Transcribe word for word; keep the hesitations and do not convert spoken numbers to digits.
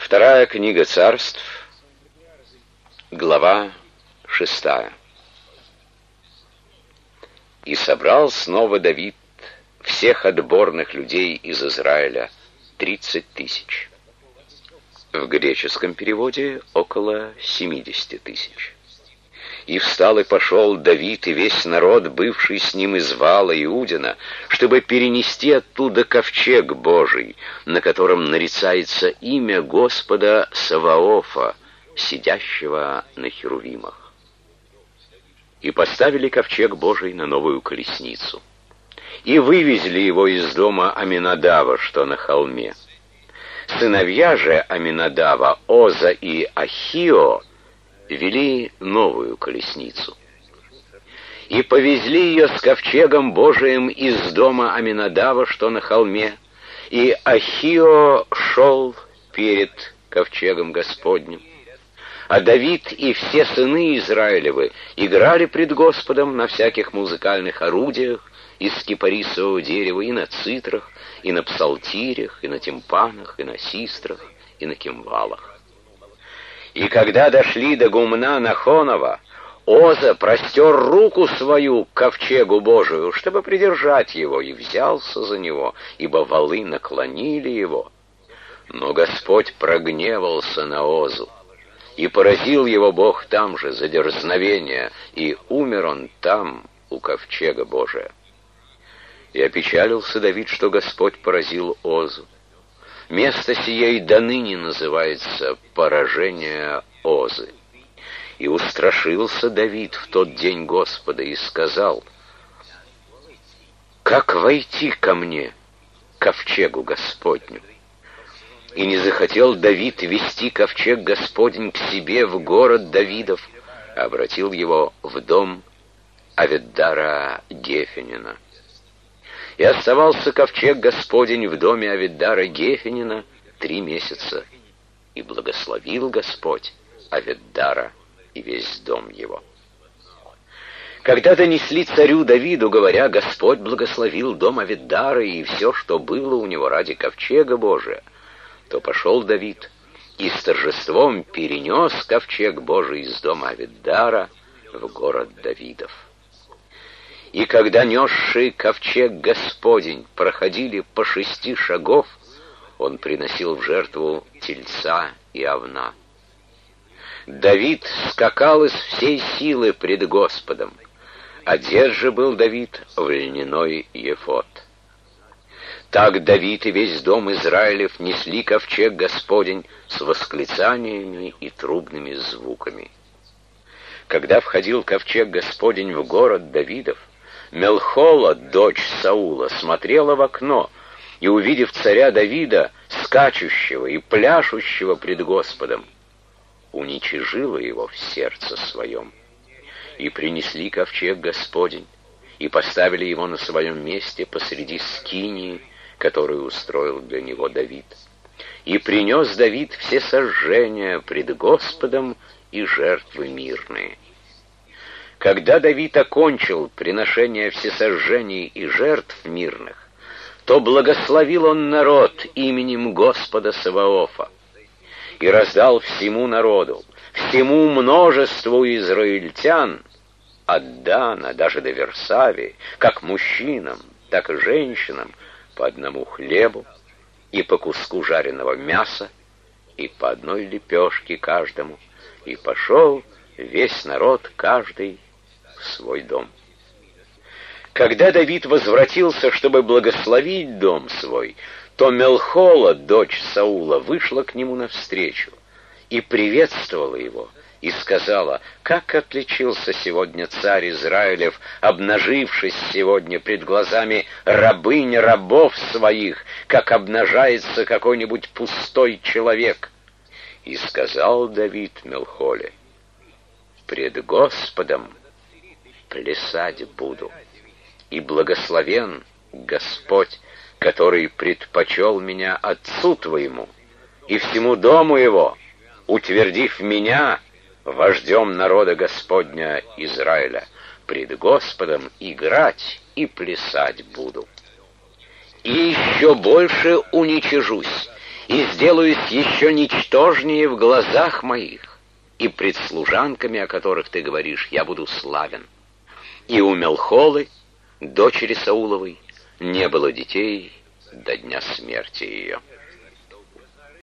Вторая книга Царств, глава шестая. «И собрал снова Давид всех отборных людей из Израиля, тридцать тысяч». В греческом переводе около семидесяти тысяч. «И встал и пошел Давид и весь народ, бывший с ним из Вала Иудина, чтобы перенести оттуда ковчег Божий, на котором нарицается имя Господа Саваофа, сидящего на херувимах. И поставили ковчег Божий на новую колесницу, и вывезли его из дома Аминадава, что на холме. Сыновья же Аминадава, Оза и Ахио, вели новую колесницу. И повезли ее с ковчегом Божиим из дома Аминадава, что на холме, и Ахио шел перед ковчегом Господним. А Давид и все сыны Израилевы играли пред Господом на всяких музыкальных орудиях из кипарисового дерева, и на цитрах, и на псалтирях, и на тимпанах, и на систрах, и на кимвалах. И когда дошли до гумна Нахонова, Оза простер руку свою к ковчегу Божию, чтобы придержать его, и взялся за него, ибо валы наклонили его. Но Господь прогневался на Озу, и поразил его Бог там же за дерзновение, и умер он там, у ковчега Божия. И опечалился Давид, что Господь поразил Озу. Место сие и до ныне называется «поражение Озы». И устрашился Давид в тот день Господа и сказал: «Как войти ко мне, ковчегу Господню?» И не захотел Давид вести ковчег Господень к себе в город Давидов, а обратил его в дом Авиддара Гефенина. И оставался ковчег Господень в доме Авиддара Гефенина три месяца, и благословил Господь Авиддара и весь дом его. Когда донесли царю Давиду, говоря: «Господь благословил дом Авиддара и все, что было у него ради ковчега Божия», то пошел Давид и с торжеством перенес ковчег Божий из дома Авиддара в город Давидов. И когда несшие ковчег Господень проходили по шести шагов, он приносил в жертву тельца и овна. Давид скакал из всей силы пред Господом. Одет же был Давид в льняной ефод. Так Давид и весь дом Израилев несли ковчег Господень с восклицаниями и трубными звуками. Когда входил ковчег Господень в город Давидов, Мелхола, дочь Саула, смотрела в окно, и, увидев царя Давида, скачущего и пляшущего пред Господом, уничижила его в сердце своем. И принесли ковчег Господень, и поставили его на своем месте посреди скинии, которую устроил для него Давид. И принес Давид все сожжения пред Господом и жертвы мирные. Когда Давид окончил приношение всесожжений и жертв мирных, то благословил он народ именем Господа Саваофа и раздал всему народу, всему множеству израильтян, от Дана даже до Версавии, как мужчинам, так и женщинам, по одному хлебу и по куску жареного мяса, и по одной лепешке каждому, и пошел весь народ, каждый в свой дом. Когда Давид возвратился, чтобы благословить дом свой, то Мелхола, дочь Саула, вышла к нему навстречу и приветствовала его, и сказала: «Как отличился сегодня царь Израилев, обнажившись сегодня пред глазами рабынь рабов своих, как обнажается какой-нибудь пустой человек». И сказал Давид Мелхоле: «Пред Господом плясать буду, и благословен Господь, который предпочел меня отцу твоему и всему дому его, утвердив меня вождем народа Господня Израиля. Пред Господом играть и плясать буду. И еще больше уничижусь, и сделаюсь еще ничтожнее в глазах моих, и пред служанками, о которых ты говоришь, я буду славен. И у Мелхолы, дочери Сауловой, не было детей до дня смерти ее».